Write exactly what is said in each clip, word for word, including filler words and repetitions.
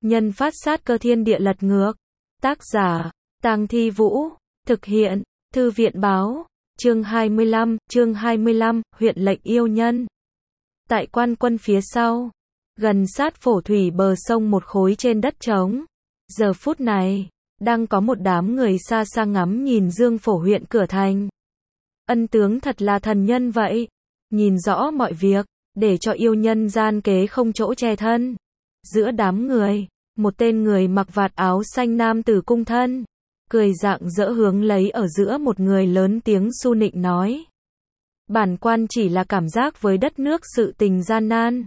nhân phát sát cơ thiên địa lật ngược. Tác giả, Tang Thi Vũ. Thực hiện, Thư viện báo. Chương hai mươi lăm, chương hai mươi lăm, huyện lệnh yêu nhân. Tại quan quân phía sau, gần sát phổ thủy bờ sông một khối trên đất trống. Giờ phút này, đang có một đám người xa xa ngắm nhìn Dương Phổ huyện cửa thành. Ân tướng thật là thần nhân vậy, nhìn rõ mọi việc, để cho yêu nhân gian kế không chỗ che thân. Giữa đám người, một tên người mặc vạt áo xanh nam tử cung thân, cười rạng rỡ hướng lấy ở giữa một người lớn tiếng su nịnh nói. Bản quan chỉ là cảm giác với đất nước sự tình gian nan.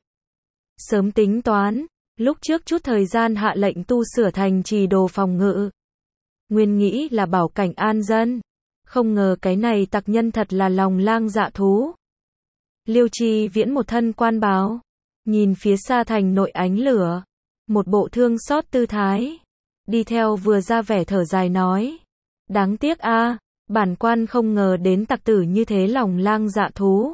Sớm tính toán, lúc trước chút thời gian hạ lệnh tu sửa thành trì đồ phòng ngự. Nguyên nghĩ là bảo cảnh an dân. Không ngờ cái này tặc nhân thật là lòng lang dạ thú. Liêu Chi Viễn một thân quan bào, nhìn phía xa thành nội ánh lửa, một bộ thương xót tư thái, đi theo vừa ra vẻ thở dài nói. Đáng tiếc a, bản quan không ngờ đến tặc tử như thế lòng lang dạ thú.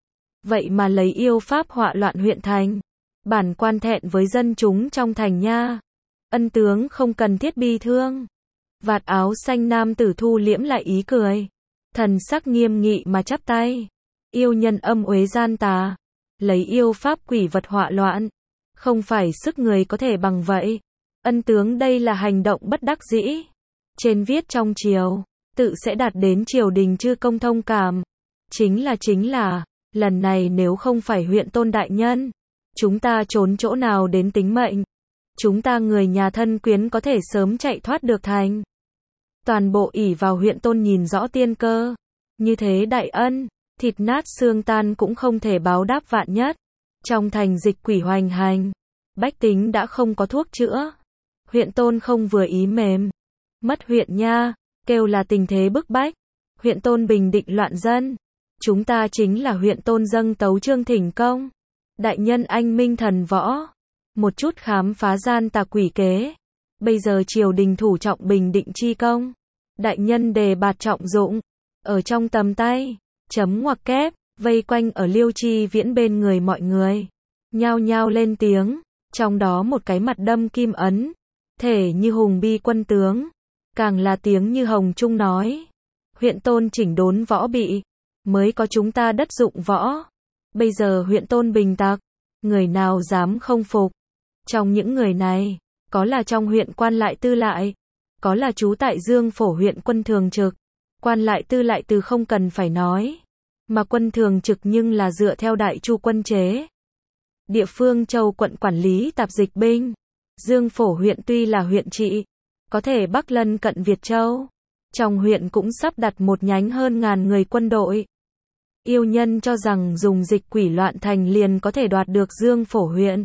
Vậy mà lấy yêu pháp họa loạn huyện thành. Bản quan thẹn với dân chúng trong thành nha. Ân tướng không cần thiết bi thương. Vạt áo xanh nam tử thu liễm lại ý cười, thần sắc nghiêm nghị mà chắp tay. Yêu nhân âm uế gian tà, lấy yêu pháp quỷ vật họa loạn, không phải sức người có thể bằng vậy. Ân tướng đây là hành động bất đắc dĩ. Trên viết trong triều, tự sẽ đạt đến triều đình chư công thông cảm. Chính là chính là, lần này nếu không phải huyện tôn đại nhân, chúng ta trốn chỗ nào đến tính mệnh. Chúng ta người nhà thân quyến có thể sớm chạy thoát được thành. Toàn bộ ỷ vào huyện tôn nhìn rõ tiên cơ. Như thế đại ân, thịt nát xương tan cũng không thể báo đáp vạn nhất. Trong thành dịch quỷ hoành hành, bách tính đã không có thuốc chữa. Huyện tôn không vừa ý mềm. Mất huyện nha, kêu là tình thế bức bách. Huyện tôn bình định loạn dân. Chúng ta chính là huyện tôn dâng tấu chương thỉnh công. Đại nhân anh minh thần võ. Một chút khám phá gian tà quỷ kế. Bây giờ triều đình thủ trọng bình định chi công. Đại nhân đề bạt trọng dụng. Ở trong tầm tay. Chấm ngoặc kép. Vây quanh ở Liêu Chi Viễn bên người mọi người. Nhao nhao lên tiếng. Trong đó một cái mặt đâm kim ấn. Thể như hùng bi quân tướng. Càng là tiếng như hồng trung nói. Huyện tôn chỉnh đốn võ bị. Mới có chúng ta đất dụng võ. Bây giờ huyện tôn bình tặc. Người nào dám không phục. Trong những người này, có là trong huyện quan lại tư lại, có là trú tại Dương Phổ huyện quân thường trực. Quan lại tư lại từ không cần phải nói, mà quân thường trực nhưng là dựa theo đại chu quân chế. Địa phương châu quận quản lý tạp dịch binh. Dương Phổ huyện tuy là huyện trị, có thể bắc lân cận Việt Châu. Trong huyện cũng sắp đặt một nhánh hơn ngàn người quân đội. Yêu nhân cho rằng dùng dịch quỷ loạn thành liền có thể đoạt được Dương Phổ huyện.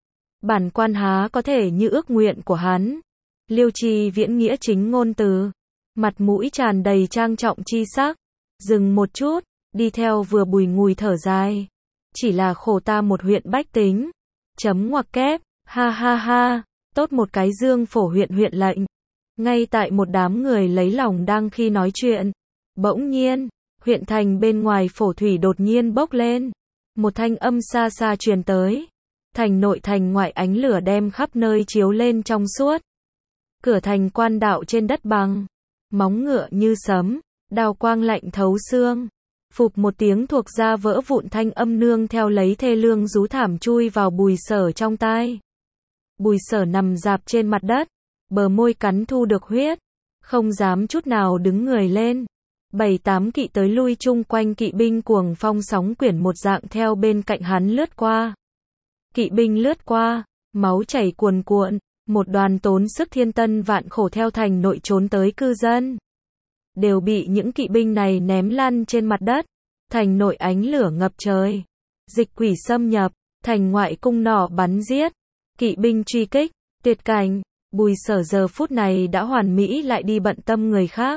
Bản quan há có thể như ước nguyện của hắn. Liêu Chi Viễn nghĩa chính ngôn từ, mặt mũi tràn đầy trang trọng chi sắc. Dừng một chút, đi theo vừa bùi ngùi thở dài. Chỉ là khổ ta một huyện bách tính. Chấm ngoặc kép, ha ha ha, tốt một cái Dương Phổ huyện huyện lệnh. Ngay tại một đám người lấy lòng đang khi nói chuyện, bỗng nhiên, huyện thành bên ngoài phổ thủy đột nhiên bốc lên. Một thanh âm xa xa truyền tới. Thành nội thành ngoại ánh lửa đem khắp nơi chiếu lên trong suốt. Cửa thành quan đạo trên đất bằng. Móng ngựa như sấm, đao quang lạnh thấu xương. Phụp một tiếng thuộc ra vỡ vụn thanh âm nương theo lấy thê lương rú thảm chui vào Bùi Sở trong tai. Bùi Sở nằm rạp trên mặt đất, bờ môi cắn thu được huyết, không dám chút nào đứng người lên. Bảy tám kỵ tới lui chung quanh kỵ binh cuồng phong sóng quyển một dạng theo bên cạnh hắn lướt qua. Kỵ binh lướt qua, máu chảy cuồn cuộn, một đoàn tốn sức thiên tân vạn khổ theo thành nội trốn tới cư dân. Đều bị những kỵ binh này ném lăn trên mặt đất, thành nội ánh lửa ngập trời. Dịch quỷ xâm nhập, thành ngoại cung nỏ bắn giết, kỵ binh truy kích, tuyệt cảnh. Bùi Sở giờ phút này đã hoàn mỹ lại đi bận tâm người khác.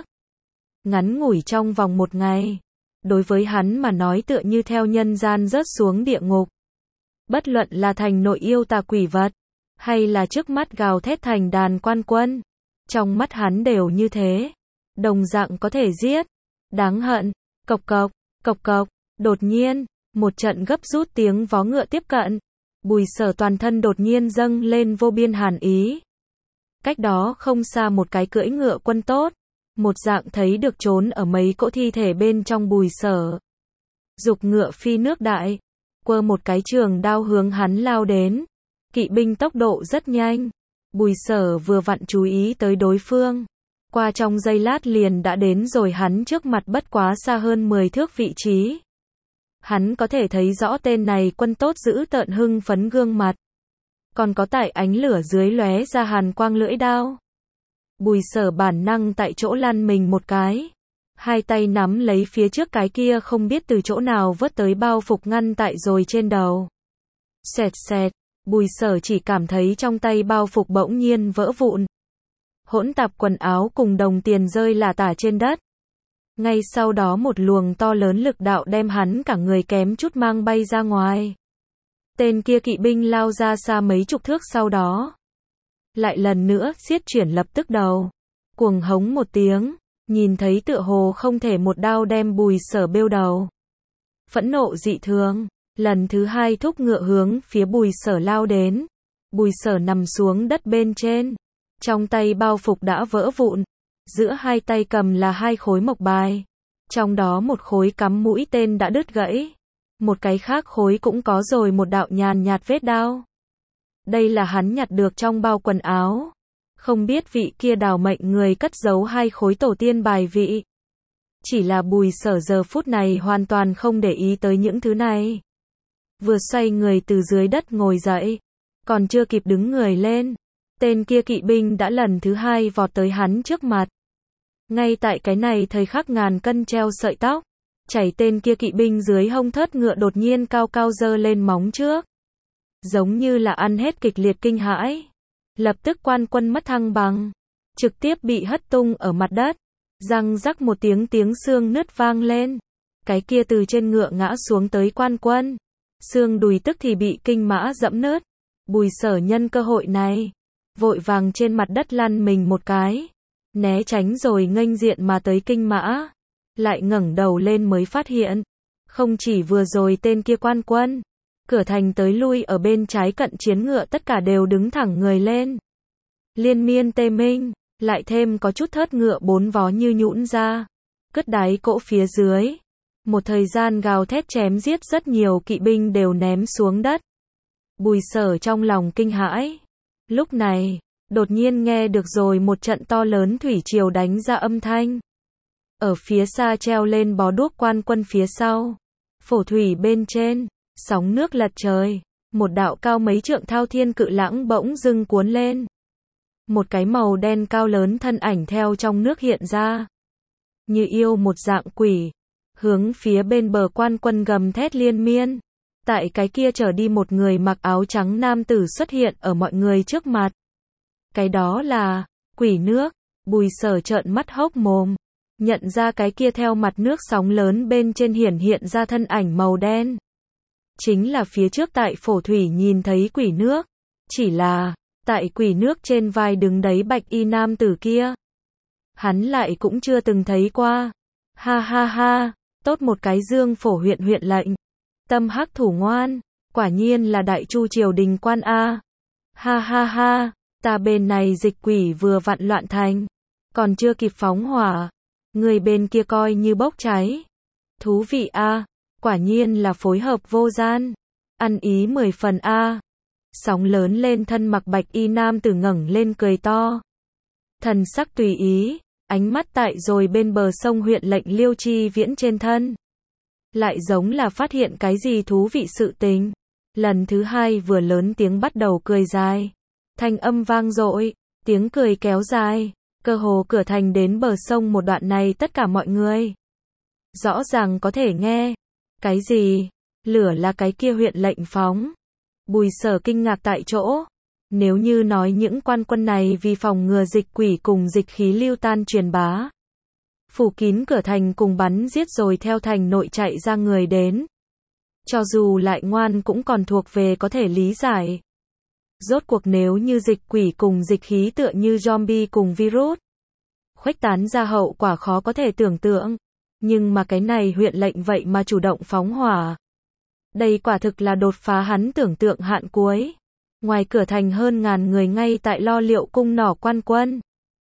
Ngắn ngủi trong vòng một ngày, đối với hắn mà nói tựa như theo nhân gian rớt xuống địa ngục. Bất luận là thành nội yêu tà quỷ vật, hay là trước mắt gào thét thành đàn quan quân, trong mắt hắn đều như thế, đồng dạng có thể giết. Đáng hận, cộc cộc, cộc cộc, đột nhiên, một trận gấp rút tiếng vó ngựa tiếp cận. Bùi Sở toàn thân đột nhiên dâng lên vô biên hàn ý. Cách đó không xa một cái cưỡi ngựa quân tốt, một dạng thấy được trốn ở mấy cỗ thi thể bên trong Bùi Sở. Dục ngựa phi nước đại, quơ một cái trường đao hướng hắn lao đến. Kỵ binh tốc độ rất nhanh. Bùi Sở vừa vặn chú ý tới đối phương. Qua trong giây lát liền đã đến rồi hắn trước mặt bất quá xa hơn mười thước vị trí. Hắn có thể thấy rõ tên này quân tốt giữ tợn hưng phấn gương mặt. Còn có tại ánh lửa dưới lóe ra hàn quang lưỡi đao. Bùi Sở bản năng tại chỗ lăn mình một cái. Hai tay nắm lấy phía trước cái kia không biết từ chỗ nào vớt tới bao phục ngăn tại rồi trên đầu. Xẹt xẹt, Bùi Sở chỉ cảm thấy trong tay bao phục bỗng nhiên vỡ vụn. Hỗn tạp quần áo cùng đồng tiền rơi lả tả trên đất. Ngay sau đó một luồng to lớn lực đạo đem hắn cả người kém chút mang bay ra ngoài. Tên kia kỵ binh lao ra xa mấy chục thước sau đó. Lại lần nữa xiết chuyển lập tức đầu. Cuồng hống một tiếng, nhìn thấy tựa hồ không thể một đao đem Bùi Sở bêu đầu. Phẫn nộ dị thường, lần thứ hai thúc ngựa hướng phía Bùi Sở lao đến. Bùi Sở nằm xuống đất bên trên. Trong tay bao phục đã vỡ vụn. Giữa hai tay cầm là hai khối mộc bài. Trong đó một khối cắm mũi tên đã đứt gãy. Một cái khác khối cũng có rồi một đạo nhàn nhạt vết đao. Đây là hắn nhặt được trong bao quần áo. Không biết vị kia đào mệnh người cất giấu hai khối tổ tiên bài vị. Chỉ là Bùi Sở giờ phút này hoàn toàn không để ý tới những thứ này. Vừa xoay người từ dưới đất ngồi dậy. Còn chưa kịp đứng người lên. Tên kia kỵ binh đã lần thứ hai vọt tới hắn trước mặt. Ngay tại cái này thời khắc ngàn cân treo sợi tóc. Chảy tên kia kỵ binh dưới hông thớt ngựa đột nhiên cao cao giơ lên móng trước. Giống như là ăn hết kịch liệt kinh hãi. Lập tức quan quân mất thăng bằng. Trực tiếp bị hất tung ở mặt đất. Răng rắc một tiếng tiếng xương nứt vang lên. Cái kia từ trên ngựa ngã xuống tới quan quân. Xương đùi tức thì bị kinh mã dẫm nứt. Bùi Sở nhân cơ hội này. Vội vàng trên mặt đất lăn mình một cái. Né tránh rồi nghênh diện mà tới kinh mã. Lại ngẩng đầu lên mới phát hiện. Không chỉ vừa rồi tên kia quan quân. Cửa thành tới lui ở bên trái cận chiến ngựa tất cả đều đứng thẳng người lên. Liên miên tê minh. Lại thêm có chút thớt ngựa bốn vó như nhũn ra. Cất đáy cỗ phía dưới. Một thời gian gào thét chém giết rất nhiều kỵ binh đều ném xuống đất. Bùi Sở trong lòng kinh hãi. Lúc này, đột nhiên nghe được rồi một trận to lớn thủy triều đánh ra âm thanh. Ở phía xa treo lên bó đuốc quan quân phía sau. Phổ thủy bên trên, sóng nước lật trời. Một đạo cao mấy trượng thao thiên cự lãng bỗng dưng cuốn lên. Một cái màu đen cao lớn thân ảnh theo trong nước hiện ra. Như yêu một dạng quỷ. Hướng phía bên bờ quan quân gầm thét liên miên. Tại cái kia trở đi một người mặc áo trắng nam tử xuất hiện ở mọi người trước mặt. Cái đó là quỷ nước. Bùi Sở trợn mắt hốc mồm. Nhận ra cái kia theo mặt nước sóng lớn bên trên hiển hiện ra thân ảnh màu đen. Chính là phía trước tại phổ thủy nhìn thấy quỷ nước. Chỉ là, tại quỷ nước trên vai đứng đấy bạch y nam tử kia. Hắn lại cũng chưa từng thấy qua. Ha ha ha, tốt một cái Dương Phổ huyện huyện lệnh. Tâm hắc thủ ngoan, quả nhiên là đại chu triều đình quan A. Ha ha ha, ta bên này dịch quỷ vừa vặn loạn thành. Còn chưa kịp phóng hỏa. Người bên kia coi như bốc cháy. Thú vị A, quả nhiên là phối hợp vô gian. Ăn ý mười phần A. Sóng lớn lên thân mặc bạch y nam tử ngẩng lên cười to. Thần sắc tùy ý, ánh mắt tại rồi bên bờ sông huyện lệnh Liêu Chi Viễn trên thân. Lại giống là phát hiện cái gì thú vị sự tình. Lần thứ hai vừa lớn tiếng bắt đầu cười dài. Thanh âm vang dội, tiếng cười kéo dài. Cơ hồ cửa thành đến bờ sông một đoạn này tất cả mọi người. Rõ ràng có thể nghe. Cái gì? Lửa là cái kia huyện lệnh phóng. Bùi Sở kinh ngạc tại chỗ. Nếu như nói những quan quân này vì phòng ngừa dịch quỷ cùng dịch khí lưu tan truyền bá. Phủ kín cửa thành cùng bắn giết rồi theo thành nội chạy ra người đến. Cho dù lại ngoan cũng còn thuộc về có thể lý giải. Rốt cuộc nếu như dịch quỷ cùng dịch khí tựa như zombie cùng virus. Khuếch tán ra hậu quả khó có thể tưởng tượng. Nhưng mà cái này huyện lệnh vậy mà chủ động phóng hỏa. Đây quả thực là đột phá hắn tưởng tượng hạn cuối. Ngoài cửa thành hơn ngàn người ngay tại lo liệu cung nỏ quan quân.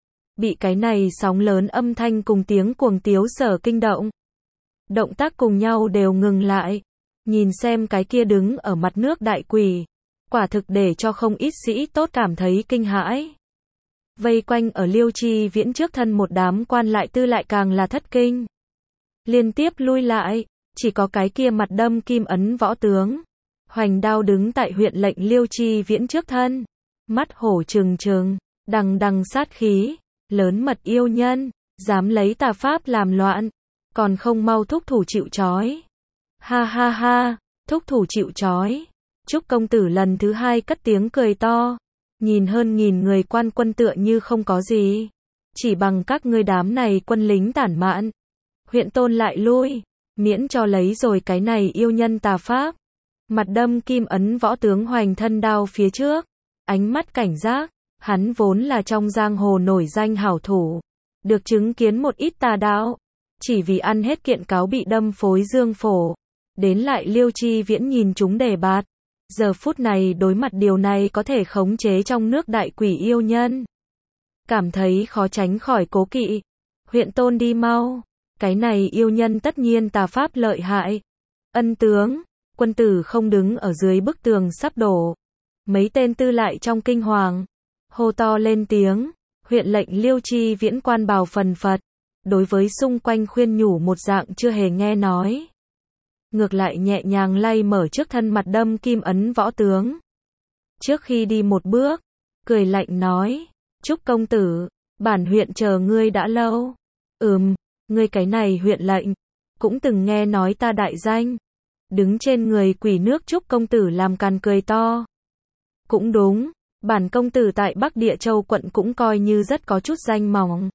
Bị cái này sóng lớn âm thanh cùng tiếng cuồng tiếu sở kinh động. Động tác cùng nhau đều ngừng lại. Nhìn xem cái kia đứng ở mặt nước đại quỷ. Quả thực để cho không ít sĩ tốt cảm thấy kinh hãi. Vây quanh ở Liêu Chi Viễn trước thân một đám quan lại tư lại càng là thất kinh. Liên tiếp lui lại, chỉ có cái kia mặt đâm kim ấn võ tướng. Hoành đao đứng tại huyện lệnh Liêu Chi Viễn trước thân. Mắt hổ trừng trừng, đằng đằng sát khí, lớn mật yêu nhân, dám lấy tà pháp làm loạn, còn không mau thúc thủ chịu trói. Ha ha ha, thúc thủ chịu trói. Trúc công tử lần thứ hai cất tiếng cười to. Nhìn hơn nghìn người quan quân tựa như không có gì. Chỉ bằng các ngươi đám này quân lính tản mạn. Huyện tôn lại lui, miễn cho lấy rồi cái này yêu nhân tà pháp. Mặt đâm kim ấn võ tướng hoành thân đao phía trước. Ánh mắt cảnh giác, hắn vốn là trong giang hồ nổi danh hảo thủ. Được chứng kiến một ít tà đạo. Chỉ vì ăn hết kiện cáo bị đâm phối dương phổ. Đến lại Liêu Chi Viễn nhìn chúng đề bạt. Giờ phút này đối mặt điều này có thể khống chế trong nước đại quỷ yêu nhân. Cảm thấy khó tránh khỏi cố kỵ. Huyện tôn đi mau. Cái này yêu nhân tất nhiên tà pháp lợi hại. Ân tướng, quân tử không đứng ở dưới bức tường sắp đổ. Mấy tên tư lại trong kinh hoàng. Hô to lên tiếng. Huyện lệnh Liêu Chi Viễn quan bào phần phật. Đối với xung quanh khuyên nhủ một dạng chưa hề nghe nói. Ngược lại nhẹ nhàng lay mở trước thân mặt đâm kim ấn võ tướng. Trước khi đi một bước, cười lạnh nói, Trúc công tử, bản huyện chờ ngươi đã lâu. Ừm, ngươi cái này huyện lệnh, cũng từng nghe nói ta đại danh. Đứng trên người quỷ nước Trúc công tử làm càn cười to. Cũng đúng, bản công tử tại Bắc Địa Châu quận cũng coi như rất có chút danh mỏng.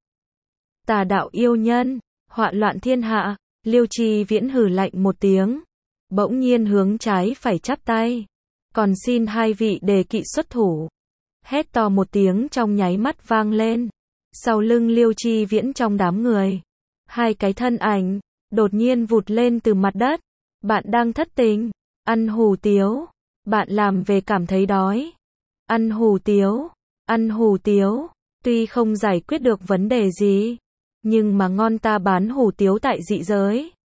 Tà đạo yêu nhân, họa loạn thiên hạ. Liêu Chi Viễn hừ lạnh một tiếng, bỗng nhiên hướng trái phải chắp tay, còn xin hai vị đề kỵ xuất thủ. Hét to một tiếng trong nháy mắt vang lên, sau lưng Liêu Chi Viễn trong đám người, hai cái thân ảnh đột nhiên vụt lên từ mặt đất. Bạn đang thất tình, ăn hủ tiếu, bạn làm về cảm thấy đói, ăn hủ tiếu, ăn hủ tiếu, tuy không giải quyết được vấn đề gì. Nhưng mà ngon ta bán hủ tiếu tại dị giới.